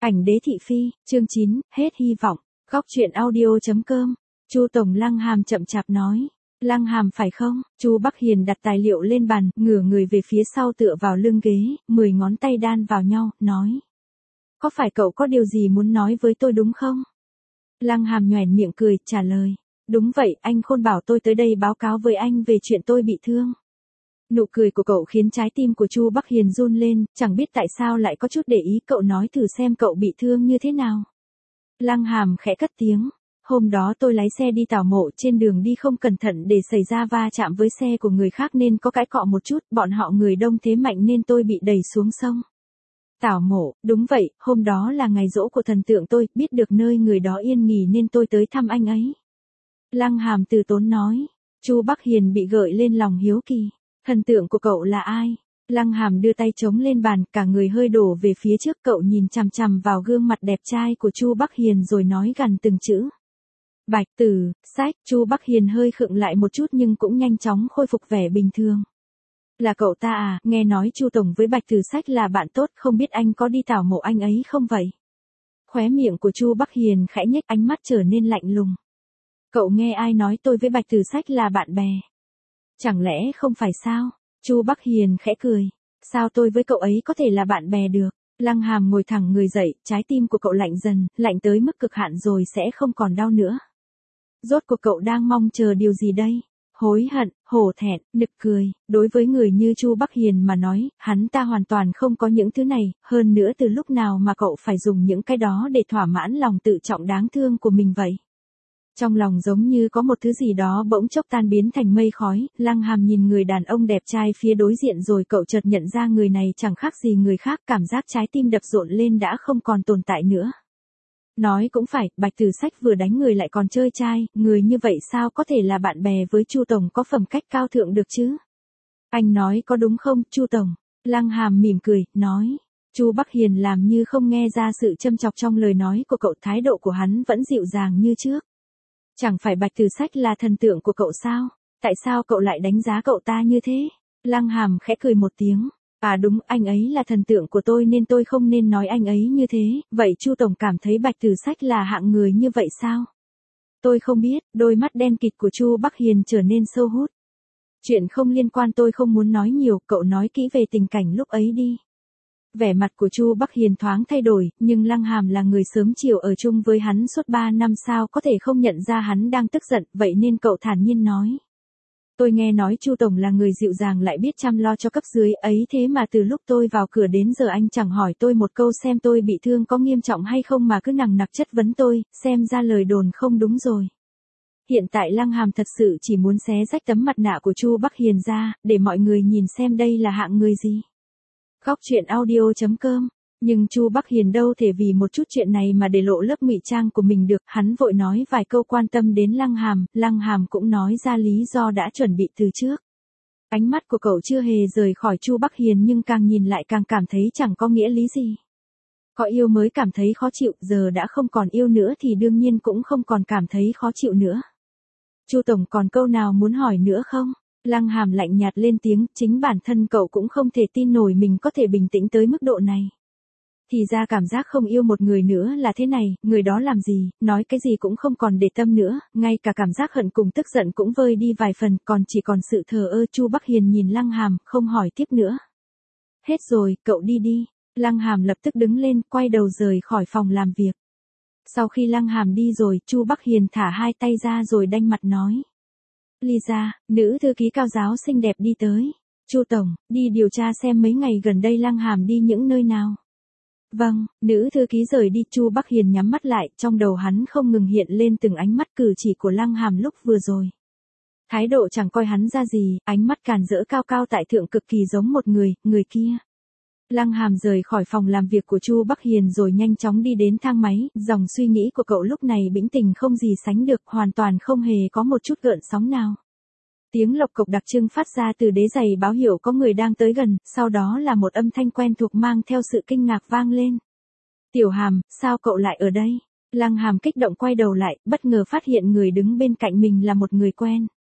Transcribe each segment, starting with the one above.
Ảnh đế thị phi, chương 9, hết hy vọng. Góc truyện audio.com. Chu tổng Lăng Hàm chậm chạp nói. Lăng Hàm phải không? Chu Bắc Hiền đặt tài liệu lên bàn, ngửa người về phía sau tựa vào lưng ghế, 10 ngón tay đan vào nhau, nói. Có phải cậu có điều gì muốn nói với tôi đúng không? Lăng Hàm nhoẻn miệng cười, trả lời. Đúng vậy, anh Khôn bảo tôi tới đây báo cáo với anh về chuyện tôi bị thương. Nụ cười của cậu khiến trái tim của Chu Bắc Hiền run lên, chẳng biết tại sao lại có chút để ý. Cậu nói thử xem cậu bị thương như thế nào. Lăng Hàm khẽ cất tiếng. Hôm đó tôi lái xe đi tảo mộ, trên đường đi không cẩn thận để xảy ra va chạm với xe của người khác nên có cãi cọ một chút, bọn họ người đông thế mạnh nên tôi bị đẩy xuống sông. Tảo mộ, đúng vậy, hôm đó là ngày giỗ của thần tượng tôi, biết được nơi người đó yên nghỉ nên tôi tới thăm anh ấy. Lăng Hàm từ tốn nói. Chu Bắc Hiền bị gợi lên lòng hiếu kỳ. Thần tượng của cậu là ai? Lăng Hàm đưa tay chống lên bàn, cả người hơi đổ về phía trước. Cậu nhìn chằm chằm vào gương mặt đẹp trai của Chu Bắc Hiền rồi nói gằn từng chữ. Bạch Tử Sách. Chu Bắc Hiền hơi khựng lại một chút nhưng cũng nhanh chóng khôi phục vẻ bình thường. Là cậu ta à, nghe nói Chu tổng với Bạch Tử Sách là bạn tốt, không biết anh có đi tảo mộ anh ấy không vậy? Khóe miệng của Chu Bắc Hiền khẽ nhếch, ánh mắt trở nên lạnh lùng. Cậu nghe ai nói tôi với Bạch Tử Sách là bạn bè? Chẳng lẽ không phải sao? Chu Bắc Hiền khẽ cười. Sao tôi với cậu ấy có thể là bạn bè được? Lăng Hàm ngồi thẳng người dậy, trái tim của cậu lạnh dần, lạnh tới mức cực hạn rồi sẽ không còn đau nữa. Rốt cuộc cậu đang mong chờ điều gì đây? Hối hận, hổ thẹn, nực cười. Đối với người như Chu Bắc Hiền mà nói, hắn ta hoàn toàn không có những thứ này, hơn nữa từ lúc nào mà cậu phải dùng những cái đó để thỏa mãn lòng tự trọng đáng thương của mình vậy? Trong lòng giống như có một thứ gì đó bỗng chốc tan biến thành mây khói. Lăng Hàm nhìn người đàn ông đẹp trai phía đối diện rồi cậu chợt nhận ra người này chẳng khác gì người khác, cảm giác trái tim đập rộn lên đã không còn tồn tại nữa. Nói cũng phải, Bạch Tử Sách vừa đánh người lại còn chơi trai, người như vậy sao có thể là bạn bè với Chu tổng có phẩm cách cao thượng được chứ? Anh nói có đúng không, Chu tổng? Lăng Hàm mỉm cười, nói. Chu Bắc Hiền làm như không nghe ra sự châm chọc trong lời nói của cậu, thái độ của hắn vẫn dịu dàng như trước. Chẳng phải Bạch Tử Sách là thần tượng của cậu sao? Tại sao cậu lại đánh giá cậu ta như thế? Lăng Hàm khẽ cười một tiếng. À đúng, anh ấy là thần tượng của tôi nên tôi không nên nói anh ấy như thế. Vậy Chu tổng cảm thấy Bạch Tử Sách là hạng người như vậy sao? Tôi không biết. Đôi mắt đen kịt của Chu Bắc Hiền trở nên sâu hút. Chuyện không liên quan tôi không muốn nói nhiều, cậu nói kỹ về tình cảnh lúc ấy đi. Vẻ mặt của Chu Bắc Hiền thoáng thay đổi, nhưng Lăng Hàm là người sớm chiều ở chung với hắn suốt 3 năm sao có thể không nhận ra hắn đang tức giận, vậy nên cậu thản nhiên nói. Tôi nghe nói Chu tổng là người dịu dàng lại biết chăm lo cho cấp dưới ấy, thế mà từ lúc tôi vào cửa đến giờ anh chẳng hỏi tôi một câu xem tôi bị thương có nghiêm trọng hay không mà cứ nằng nặc chất vấn tôi, xem ra lời đồn không đúng rồi. Hiện tại Lăng Hàm thật sự chỉ muốn xé rách tấm mặt nạ của Chu Bắc Hiền ra, để mọi người nhìn xem đây là hạng người gì. Góc truyện audio.com. Nhưng Chu Bắc Hiền đâu thể vì một chút chuyện này mà để lộ lớp ngụy trang của mình được, hắn vội nói vài câu quan tâm đến Lăng Hàm cũng nói ra lý do đã chuẩn bị từ trước. Ánh mắt của cậu chưa hề rời khỏi Chu Bắc Hiền nhưng càng nhìn lại càng cảm thấy chẳng có nghĩa lý gì. Có yêu mới cảm thấy khó chịu, giờ đã không còn yêu nữa thì đương nhiên cũng không còn cảm thấy khó chịu nữa. Chu tổng còn câu nào muốn hỏi nữa không? Lăng Hàm lạnh nhạt lên tiếng, chính bản thân cậu cũng không thể tin nổi mình có thể bình tĩnh tới mức độ này. Thì ra cảm giác không yêu một người nữa là thế này, người đó làm gì, nói cái gì cũng không còn để tâm nữa, ngay cả cảm giác hận cùng tức giận cũng vơi đi vài phần, còn chỉ còn sự thờ ơ. Chu Bắc Hiền nhìn Lăng Hàm, không hỏi tiếp nữa. Hết rồi, cậu đi đi. Lăng Hàm lập tức đứng lên, quay đầu rời khỏi phòng làm việc. Sau khi Lăng Hàm đi rồi, Chu Bắc Hiền thả hai tay ra rồi đanh mặt nói. Lisa, nữ thư ký cao giáo xinh đẹp đi tới. Chu tổng, đi điều tra xem mấy ngày gần đây Lăng Hàm đi những nơi nào. Vâng, nữ thư ký rời đi. Chu Bắc Hiền nhắm mắt lại, trong đầu hắn không ngừng hiện lên từng ánh mắt cử chỉ của Lăng Hàm lúc vừa rồi. Thái độ chẳng coi hắn ra gì, ánh mắt càn rỡ cao cao tại thượng cực kỳ giống một người kia. Lăng Hàm rời khỏi phòng làm việc của Chu Bắc Hiền rồi nhanh chóng đi đến thang máy, dòng suy nghĩ của cậu lúc này bĩnh tình không gì sánh được, hoàn toàn không hề có một chút gợn sóng nào. Tiếng lộc cộc đặc trưng phát ra từ đế giày báo hiệu có người đang tới gần, sau đó là một âm thanh quen thuộc mang theo sự kinh ngạc vang lên. Tiểu Hàm, sao cậu lại ở đây? Lăng Hàm kích động quay đầu lại, bất ngờ phát hiện người đứng bên cạnh mình là một người quen.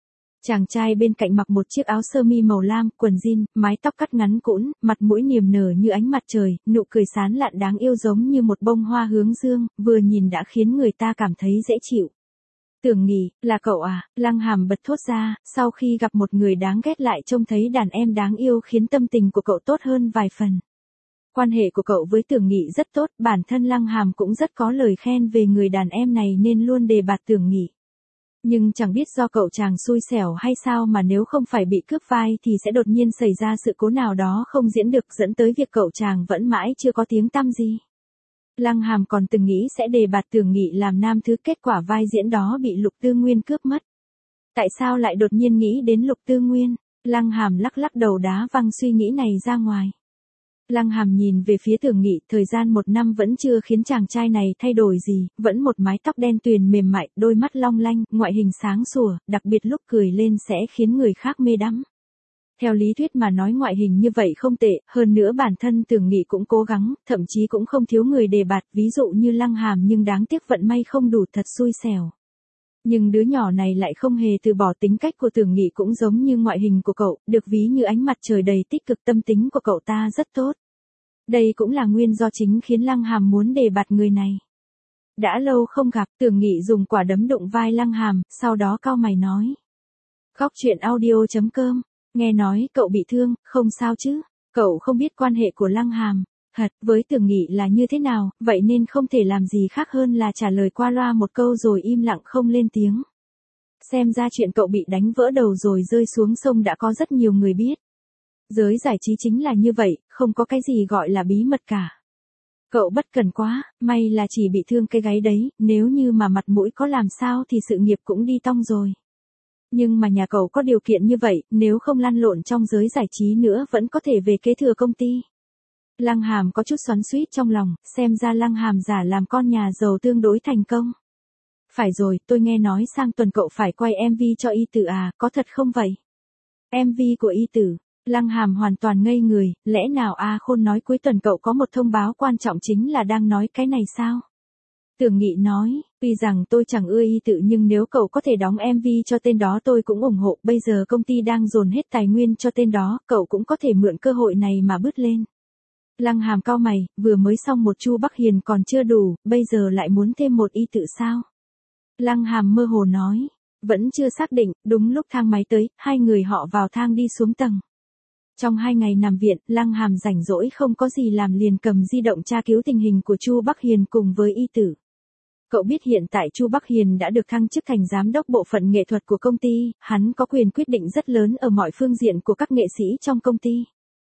Chàng trai bên cạnh mặc một chiếc áo sơ mi màu lam, quần jean, mái tóc cắt ngắn cũn, mặt mũi niềm nở như ánh mặt trời, nụ cười sán lạn đáng yêu giống như một bông hoa hướng dương, vừa nhìn đã khiến người ta cảm thấy dễ chịu. Tưởng Nghị, là cậu à? Lăng Hàm bật thốt ra, sau khi gặp một người đáng ghét lại trông thấy đàn em đáng yêu khiến tâm tình của cậu tốt hơn vài phần. Quan hệ của cậu với Tưởng Nghị rất tốt, bản thân Lăng Hàm cũng rất có lời khen về người đàn em này nên luôn đề bạt Tưởng Nghị. Nhưng chẳng biết do cậu chàng xui xẻo hay sao mà nếu không phải bị cướp vai thì sẽ đột nhiên xảy ra sự cố nào đó không diễn được dẫn tới việc cậu chàng vẫn mãi chưa có tiếng tăm gì. Lăng Hàm còn từng nghĩ sẽ đề bạt Tưởng Nghị làm nam thứ, kết quả vai diễn đó bị Lục Tư Nguyên cướp mất. Tại sao lại đột nhiên nghĩ đến Lục Tư Nguyên? Lăng Hàm lắc lắc đầu đá văng suy nghĩ này ra ngoài. Lăng Hàm nhìn về phía Tưởng Nghị, thời gian 1 năm vẫn chưa khiến chàng trai này thay đổi gì, vẫn một mái tóc đen tuyền mềm mại, đôi mắt long lanh, ngoại hình sáng sủa, đặc biệt lúc cười lên sẽ khiến người khác mê đắm. Theo lý thuyết mà nói ngoại hình như vậy không tệ, hơn nữa bản thân Tưởng Nghị cũng cố gắng, thậm chí cũng không thiếu người đề bạt, ví dụ như Lăng Hàm, nhưng đáng tiếc vận may không đủ, thật xui xẻo. Nhưng đứa nhỏ này lại không hề từ bỏ, tính cách của Tưởng Nghị cũng giống như ngoại hình của cậu, được ví như ánh mặt trời đầy tích cực, tâm tính của cậu ta rất tốt. Đây cũng là nguyên do chính khiến Lăng Hàm muốn đề bạt người này. Đã lâu không gặp, Tưởng Nghị dùng quả đấm đụng vai Lăng Hàm, sau đó cau mày nói. Góc chuyện audio.com, nghe nói cậu bị thương, không sao chứ? Cậu không biết quan hệ của Lăng Hàm, với Tưởng Nghị là như thế nào, vậy nên không thể làm gì khác hơn là trả lời qua loa một câu rồi im lặng không lên tiếng. Xem ra chuyện cậu bị đánh vỡ đầu rồi rơi xuống sông đã có rất nhiều người biết. Giới giải trí chính là như vậy, không có cái gì gọi là bí mật cả. Cậu bất cần quá, may là chỉ bị thương cái gáy đấy, nếu như mà mặt mũi có làm sao thì sự nghiệp cũng đi tong rồi. Nhưng mà nhà cậu có điều kiện như vậy, nếu không lăn lộn trong giới giải trí nữa vẫn có thể về kế thừa công ty. Lăng Hàm có chút xoắn xuýt trong lòng, xem ra Lăng Hàm giả làm con nhà giàu tương đối thành công. Phải rồi, tôi nghe nói sang tuần cậu phải quay MV cho Y Tử à, có thật không vậy? MV của Y Tử. Lăng Hàm hoàn toàn ngây người, lẽ nào A Khôn nói cuối tuần cậu có một thông báo quan trọng, chính là đang nói cái này sao? Tưởng Nghị nói, tuy rằng tôi chẳng ưa Y Tử nhưng nếu cậu có thể đóng MV cho tên đó tôi cũng ủng hộ, bây giờ công ty đang dồn hết tài nguyên cho tên đó, cậu cũng có thể mượn cơ hội này mà bứt lên. Lăng Hàm cau mày, vừa mới xong một Chu Bắc Hiền còn chưa đủ, bây giờ lại muốn thêm một Y Tử sao? Lăng Hàm mơ hồ nói, vẫn chưa xác định, đúng lúc thang máy tới, hai người họ vào thang đi xuống tầng. Trong 2 ngày nằm viện, Lăng Hàm rảnh rỗi không có gì làm liền cầm di động tra cứu tình hình của Chu Bắc Hiền cùng với Y Tử. Cậu biết hiện tại Chu Bắc Hiền đã được thăng chức thành giám đốc bộ phận nghệ thuật của công ty, hắn có quyền quyết định rất lớn ở mọi phương diện của các nghệ sĩ trong công ty.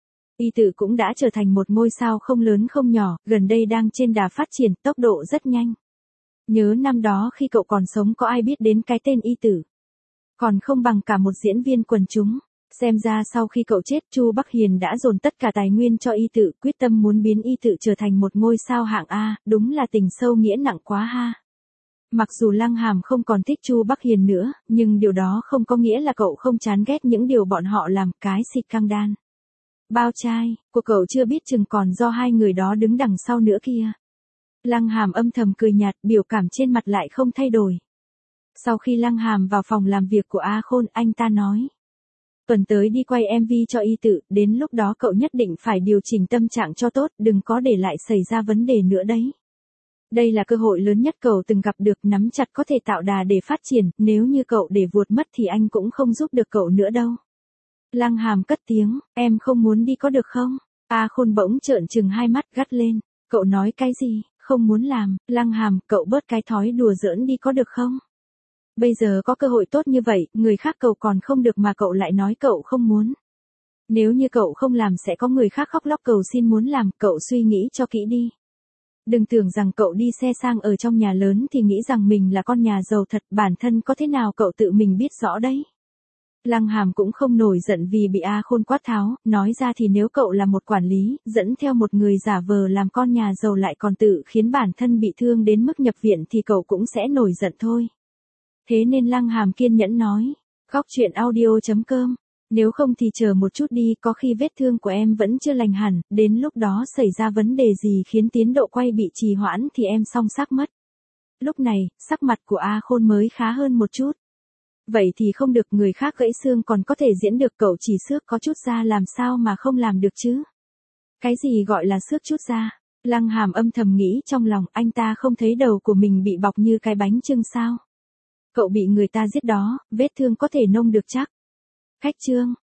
Y Tử cũng đã trở thành một ngôi sao không lớn không nhỏ, gần đây đang trên đà phát triển, tốc độ rất nhanh. Nhớ năm đó khi cậu còn sống có ai biết đến cái tên Y Tử. Còn không bằng cả một diễn viên quần chúng. Xem ra sau khi cậu chết, Chu Bắc Hiền đã dồn tất cả tài nguyên cho Y Tử, quyết tâm muốn biến Y Tử trở thành một ngôi sao hạng A, đúng là tình sâu nghĩa nặng quá ha. Mặc dù Lăng Hàm không còn thích Chu Bắc Hiền nữa, nhưng điều đó không có nghĩa là cậu không chán ghét những điều bọn họ làm, cái xịt căng đan. Bao trai, của cậu chưa biết chừng còn do hai người đó đứng đằng sau nữa kia. Lăng Hàm âm thầm cười nhạt, biểu cảm trên mặt lại không thay đổi. Sau khi Lăng Hàm vào phòng làm việc của A Khôn, anh ta nói. Tuần tới đi quay MV cho Y Tử, đến lúc đó cậu nhất định phải điều chỉnh tâm trạng cho tốt, đừng có để lại xảy ra vấn đề nữa đấy. Đây là cơ hội lớn nhất cậu từng gặp được, nắm chặt có thể tạo đà để phát triển, nếu như cậu để vuột mất thì anh cũng không giúp được cậu nữa đâu. Lăng Hàm cất tiếng, em không muốn đi có được không? A Khôn bỗng trợn trừng hai mắt gắt lên, cậu nói cái gì, không muốn làm, Lăng Hàm, cậu bớt cái thói đùa giỡn đi có được không? Bây giờ có cơ hội tốt như vậy, người khác cậu còn không được mà cậu lại nói cậu không muốn. Nếu như cậu không làm sẽ có người khác khóc lóc cầu xin muốn làm, cậu suy nghĩ cho kỹ đi. Đừng tưởng rằng cậu đi xe sang ở trong nhà lớn thì nghĩ rằng mình là con nhà giàu thật, bản thân có thế nào cậu tự mình biết rõ đấy. Lăng Hàm cũng không nổi giận vì bị A Khôn quát tháo, nói ra thì nếu cậu là một quản lý, dẫn theo một người giả vờ làm con nhà giàu lại còn tự khiến bản thân bị thương đến mức nhập viện thì cậu cũng sẽ nổi giận thôi. Thế nên Lăng Hàm kiên nhẫn nói, góc chuyện audio.com, nếu không thì chờ một chút đi, có khi vết thương của em vẫn chưa lành hẳn, đến lúc đó xảy ra vấn đề gì khiến tiến độ quay bị trì hoãn thì em xong xác mất. Lúc này, sắc mặt của A Khôn mới khá hơn một chút. Vậy thì không được, người khác gãy xương còn có thể diễn được, cậu chỉ xước có chút da làm sao mà không làm được chứ? Cái gì gọi là xước chút da? Lăng Hàm âm thầm nghĩ trong lòng, anh ta không thấy đầu của mình bị bọc như cái bánh chưng sao? Cậu bị người ta giết đó, vết thương có thể nông được chắc. Khách trương.